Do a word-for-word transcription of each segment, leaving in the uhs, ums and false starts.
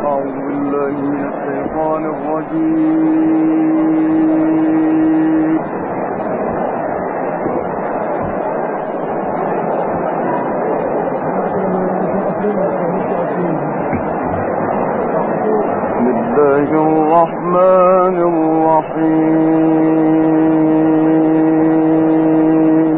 أعوذ بالله من الشيطان الرجيم. بسم الله الرحمن الرحيم.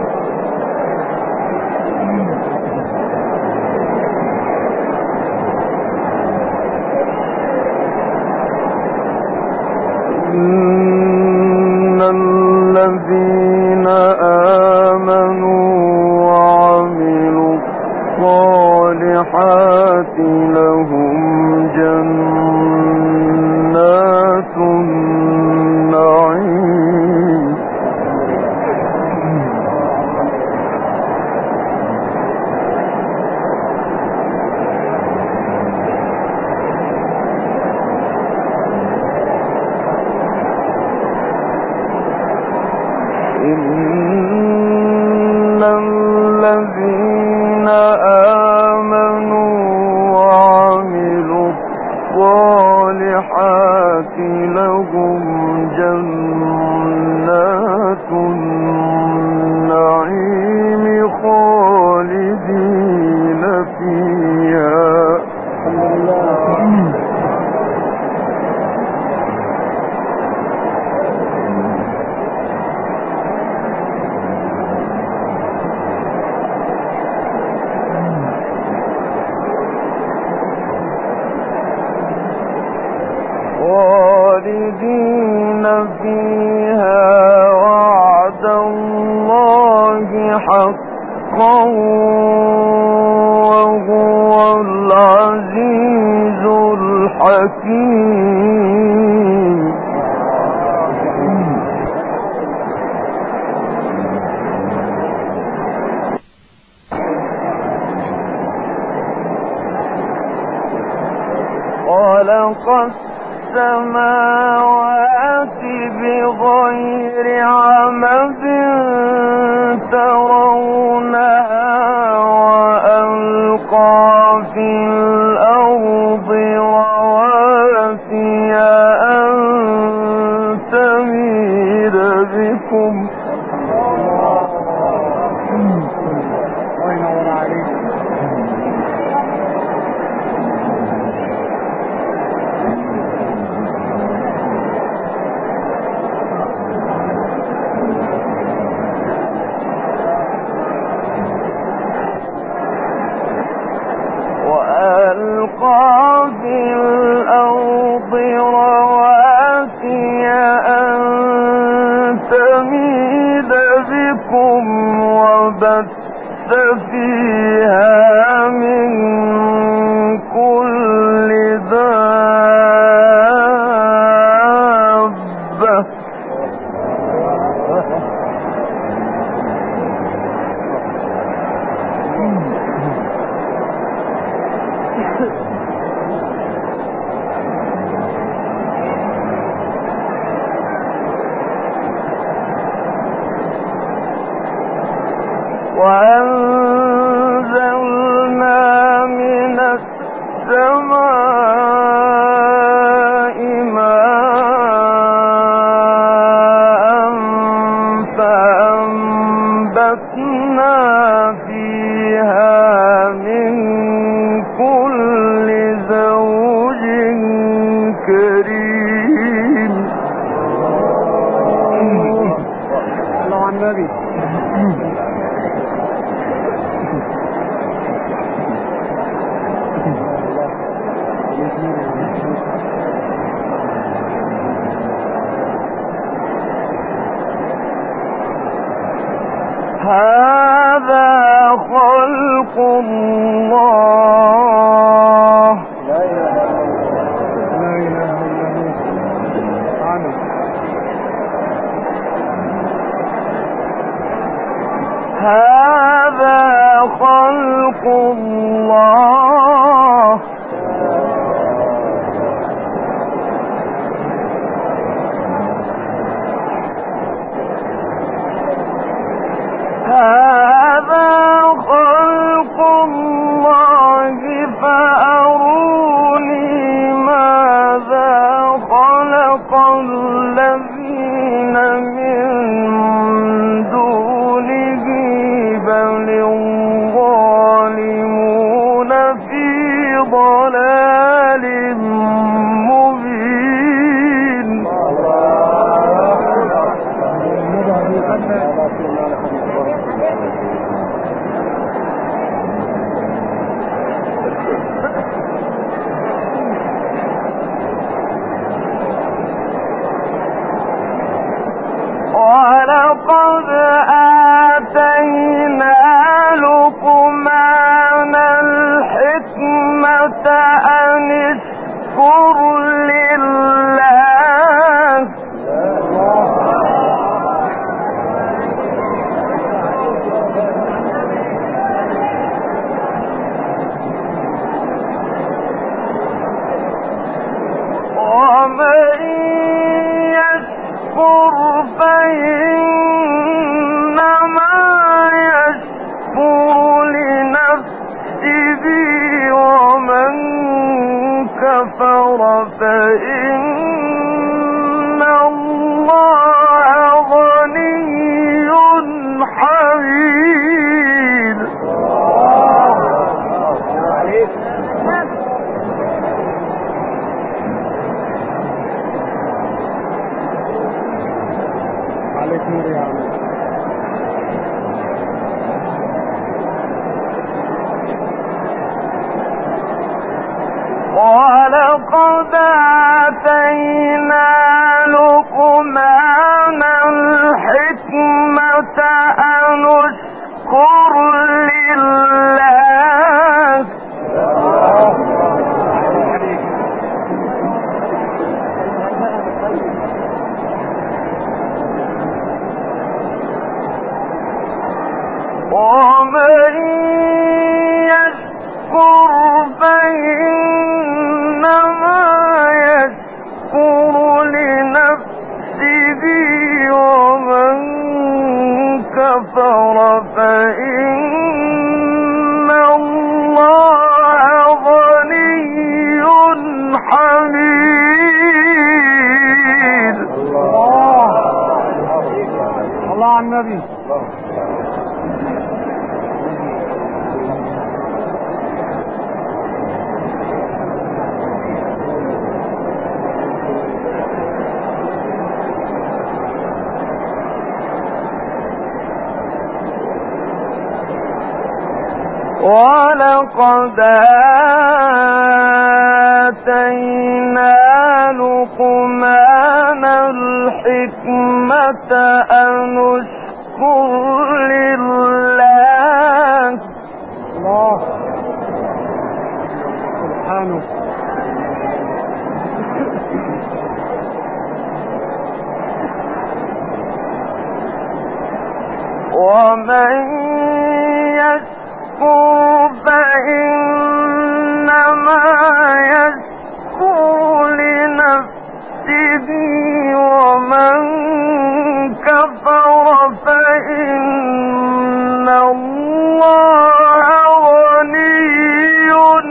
إن الذين آمنوا وعملوا الصالحات لهم جنات النعيم. إن الذين آمنوا وعملوا الصالحات لهم جنات النعيم خالدين فيها. خالدين فيها وعد الله حقا وهو العزيز الحكيم. خلق السماوات بغير عمد ترونها وألقى في الأرض رواسي أن تميد بكم. وألقى في الأرض رواسي أن تميد بكم وبث فيها من كل دابة. وأنزلنا من السماء ماء فأنبتنا فيها من كل زوج كريم. الله عن النبي. هذا خلق الله. لا إله إلا الله. هذا خلق الله. هذا خلق الله الذين من دونه بل الظالمون في ضلال مبين. ولقد آتينا لقمان الحكمة أن اشكر لله ومن يشكر فإنما يشكر لنفسه ومن كفر فإن الله غني حميد. ولقد آتينا لقمان الحكمة أن اشكر لله ومن يشكر فإنما يشكر لنفسه ومن كفر فإن الله غني حميد. الله الله على النبي. ولقد آتينا لقمان الحكمة أن اشكر لله. الله سبحانه. ومن يشكر فإنما يشكر لنفسه ومن كفر فإن الله غني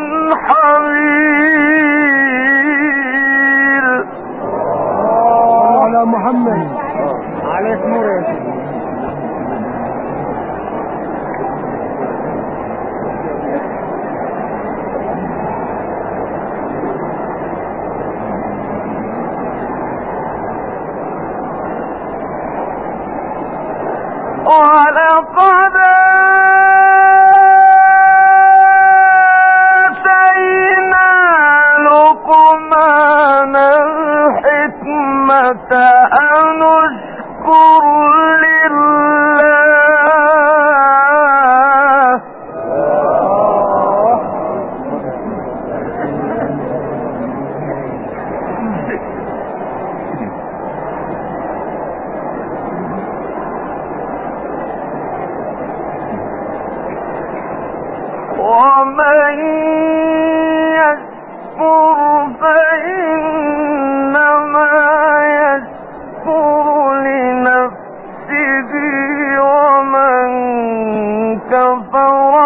حميد. على محمد عليك نور يا سيدي. ولقد آتينا لقمان الحكمة أن اشكر لله ومن يشكر فإنما يشكر لنفسه ومن كفر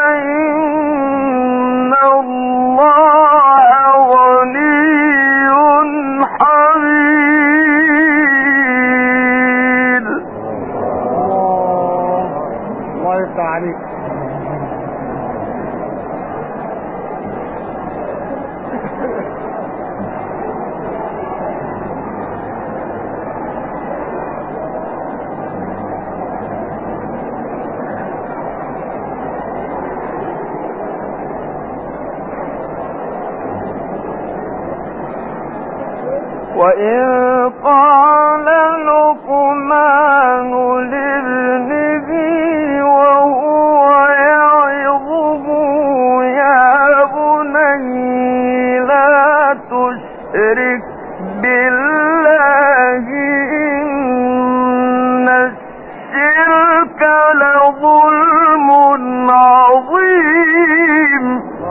فإن الله غني حميد. وإذ قال لقمان لابنه وهو يعظه يا بني لا تشرك بالله إن الشرك لظلم عظيم.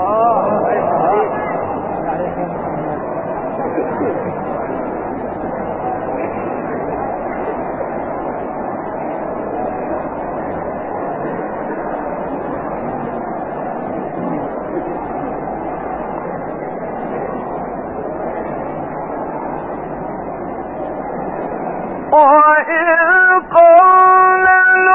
وإذ قال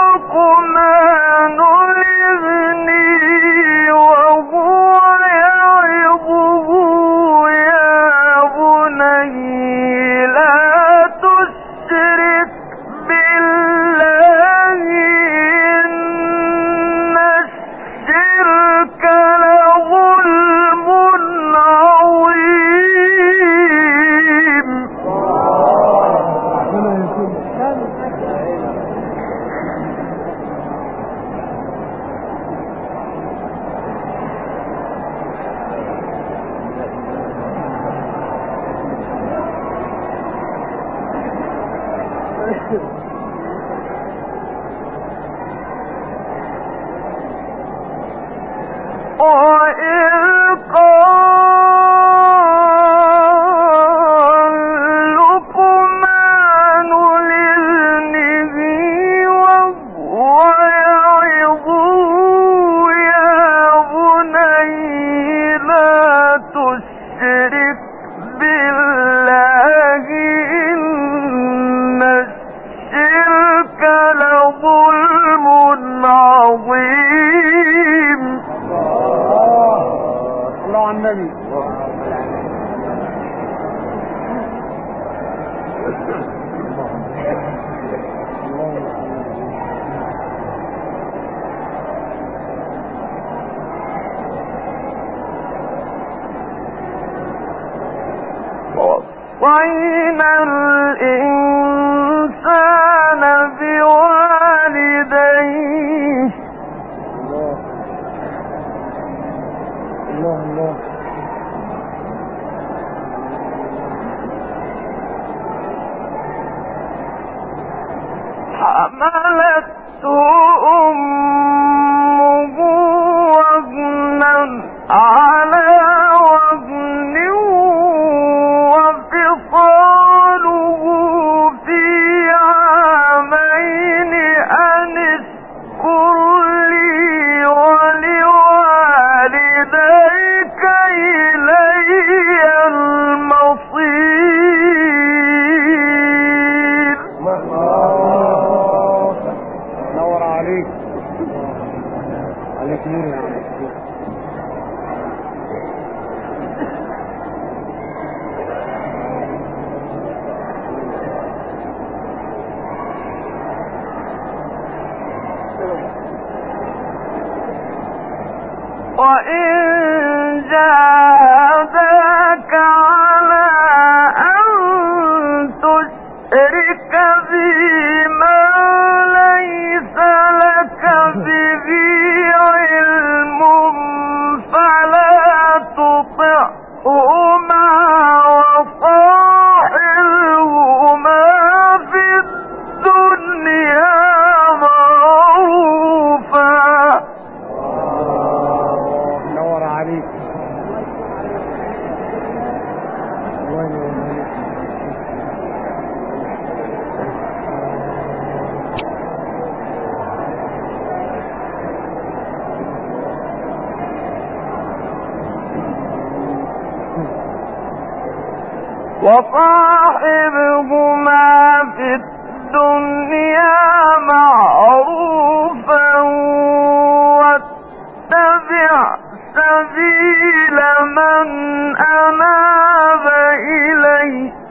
لقمان لابنه وهو يعظه يا بني لا تشرك بالله إن الشرك لظلم عظيم. وإذ قال لقمان لابنه وهو يعظه يا بني لا تشرك بالله إن الشرك لظلم عظيم. الله على النبي. وصينا الإنسان بوالديه الله الله حملته أمه وهنا على وهن وفصاله في عامين أن اشكر لي ولوالديك إلي المصير. نور عليك عليك نور يا عم. وإن جاهداك على أن تشرك بي ما ليس لك به علم فلا تطعهما وصاحبهما في الدنيا معروفا. نور عليك. وصاحبهما في الدنيا معروفا واتبع سبيل من أناب إلي.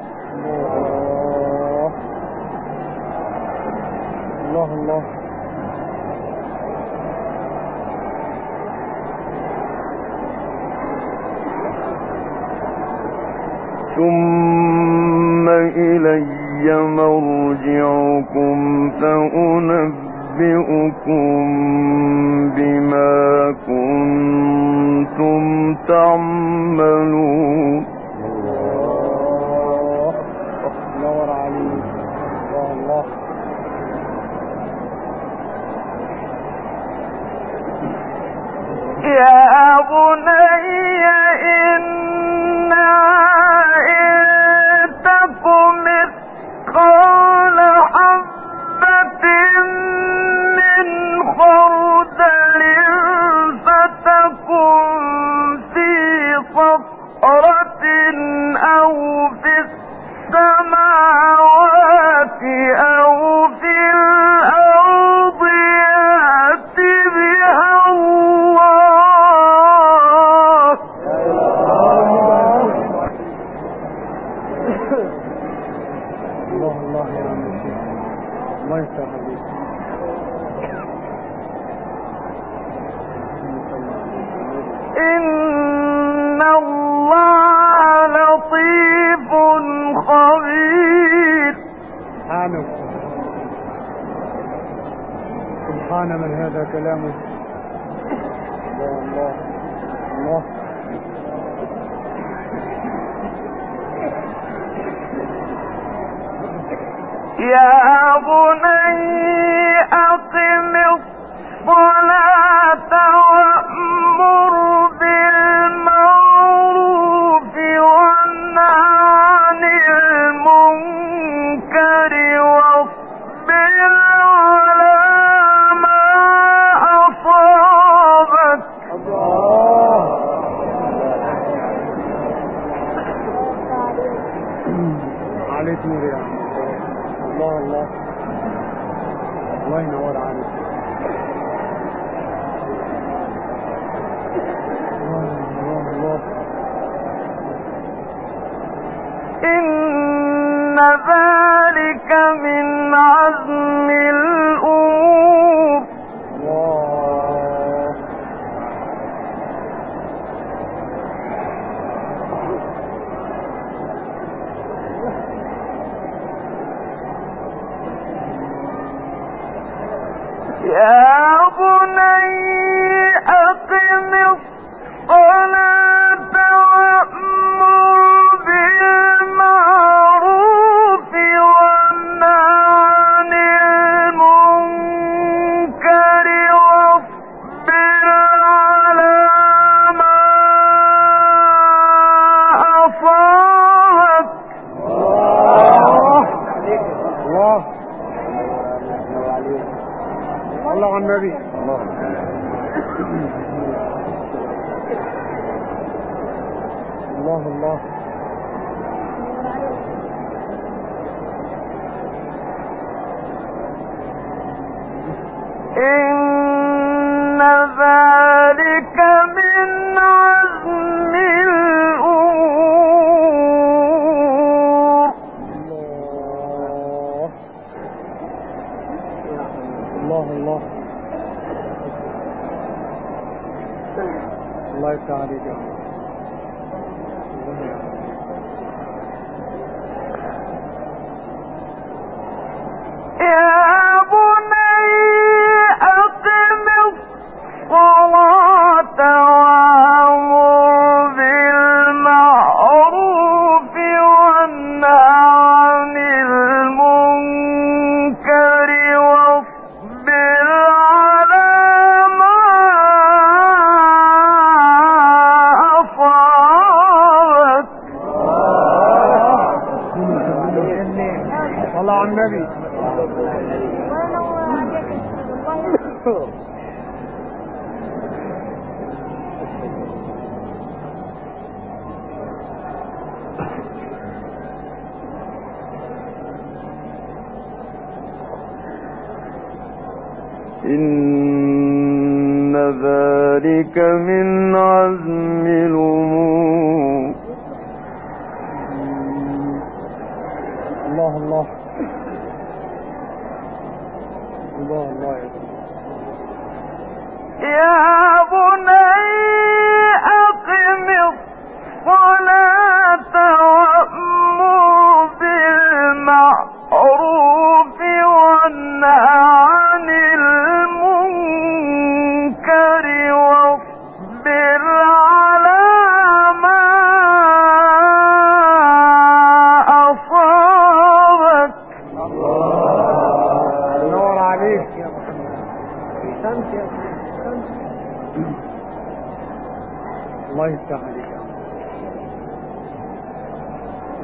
الله الله. ثم إلي مرجعكم فأنبئكم بما كنتم تعملون. الله نور عليك. الله يا بني إنها إن تك مثقال حبة من خردل فتكن في صخرة أو في السماوات أو في الأرض يأت بها الله. الله الله يا مسيح الله يفتح عليك. إن الله لطيف خبير. سبحانه سبحان من هذا كلامه. الله الله الله يا بني أقم الصلاة وأمر بالمعروف وانه عن المنكر واصبر على ما أصابك. الله عليك نور يا عم. الله الله الله ينور عليك. الله الله الله. إن ذلك من عزم الأمور. الله يا بني أقم الصلاة وأمر بالمعروف وانه عن المنكر واصبر على ما أصابك. الله الله على النبي. الله الله إن ذلك من عزم الأمور. الله الله الله يفتح عليك يا عم. يا بني أقم الصلاة وأمر بالمعروف وانه عن المنكر واصبر على ما أصابك. صلى على النبي. إن ذلك من عزم الأمور. الله الله الله الله يا بني أقم الصلاة وأمر بالمعروف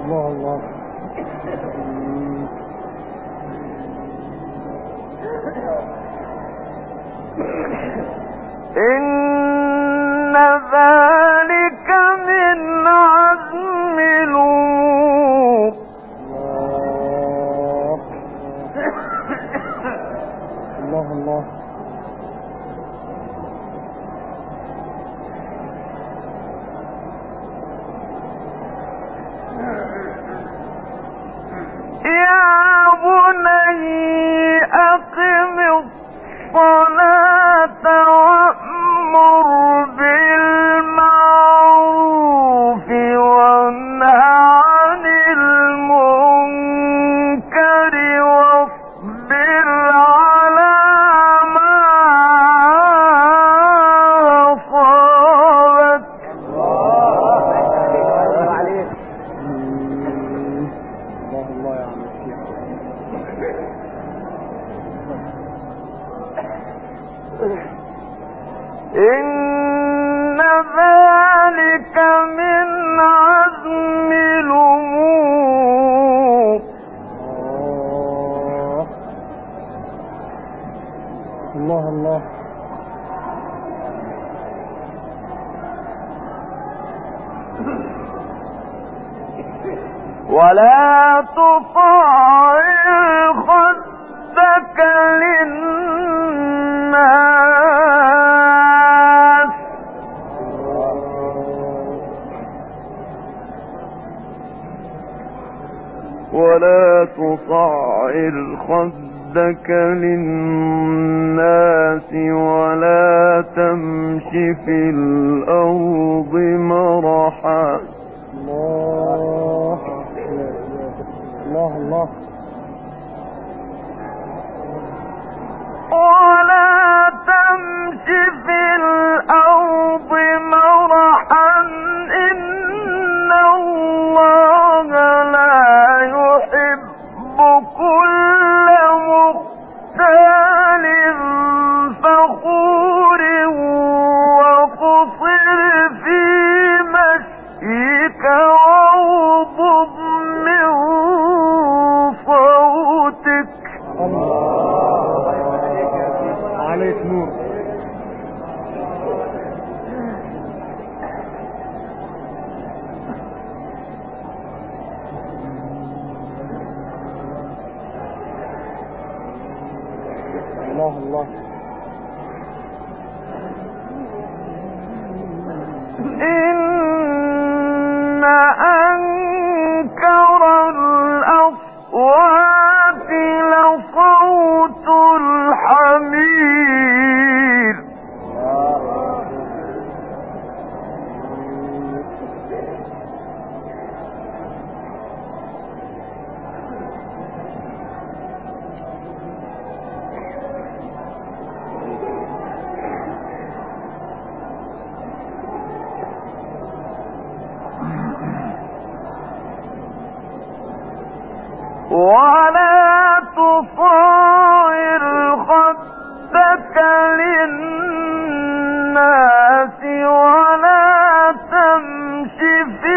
الله الله. إن ذلك من عزم الأمور. الله الله. يا بني أقم الصلاة وأمر بالمعروف وانه عن المنكر واصبر على ما أصابك. الله الله يا عم الشيخ. إن ذلك من عزم الأمور. الله الله. ولا تصعر خدك للناس ولا تصعر خدك للناس ولا تمش في الأرض مرحا. الله الله الله. ولا تمش في الأرض مرحا إن الله لا يحب كل مختال فخور وقصر في مشيك واغضض من صوتك. عليك نور. الله الله. إن أنكر الأصوات لصوت الحمير. ولا تصعر خدك للناس ولا تمش في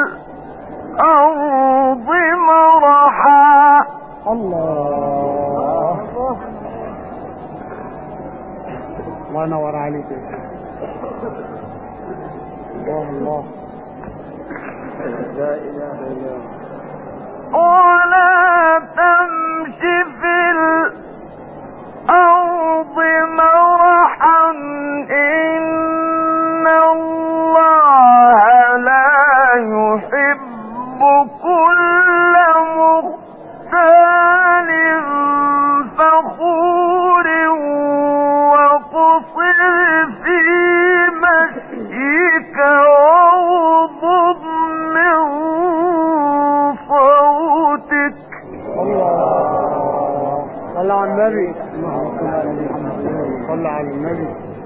الأرض مرحا. الله الله ينور عليك. الله الله. لا إله إلا الله. ولا تمش في الأرض مرحا إن الله لا يحب كل مختال فخور وقصر في مشيك واغضض من صوتك. الله صلى على النبي. صلى على النبي.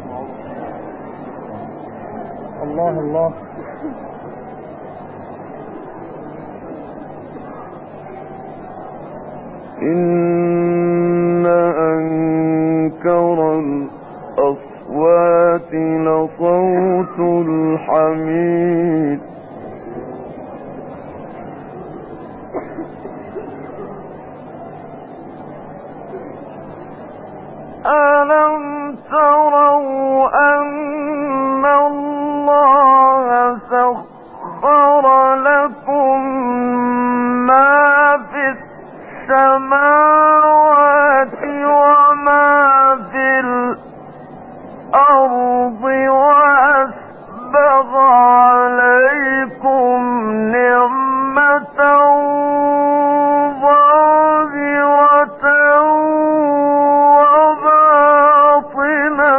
الله الله. إن أنكر الأصوات لصوت الحمير. ألم تروا أن الله سخر لكم ما في السماوات وما في الأرض وأسبغ عليكم نعمة ظاهرة وباطنة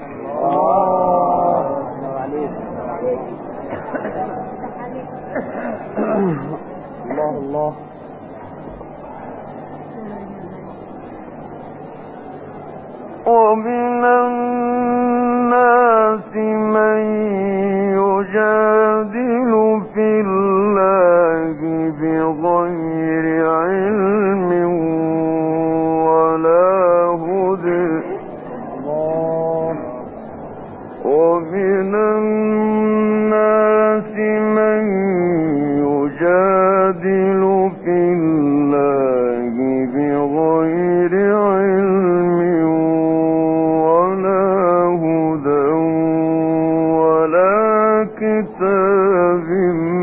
الله الله. ومن الناس من يجادل في الله بغير علم ولا هدى ومن الناس من يجادل في الله بغير علم ولا هدى ولا كتاب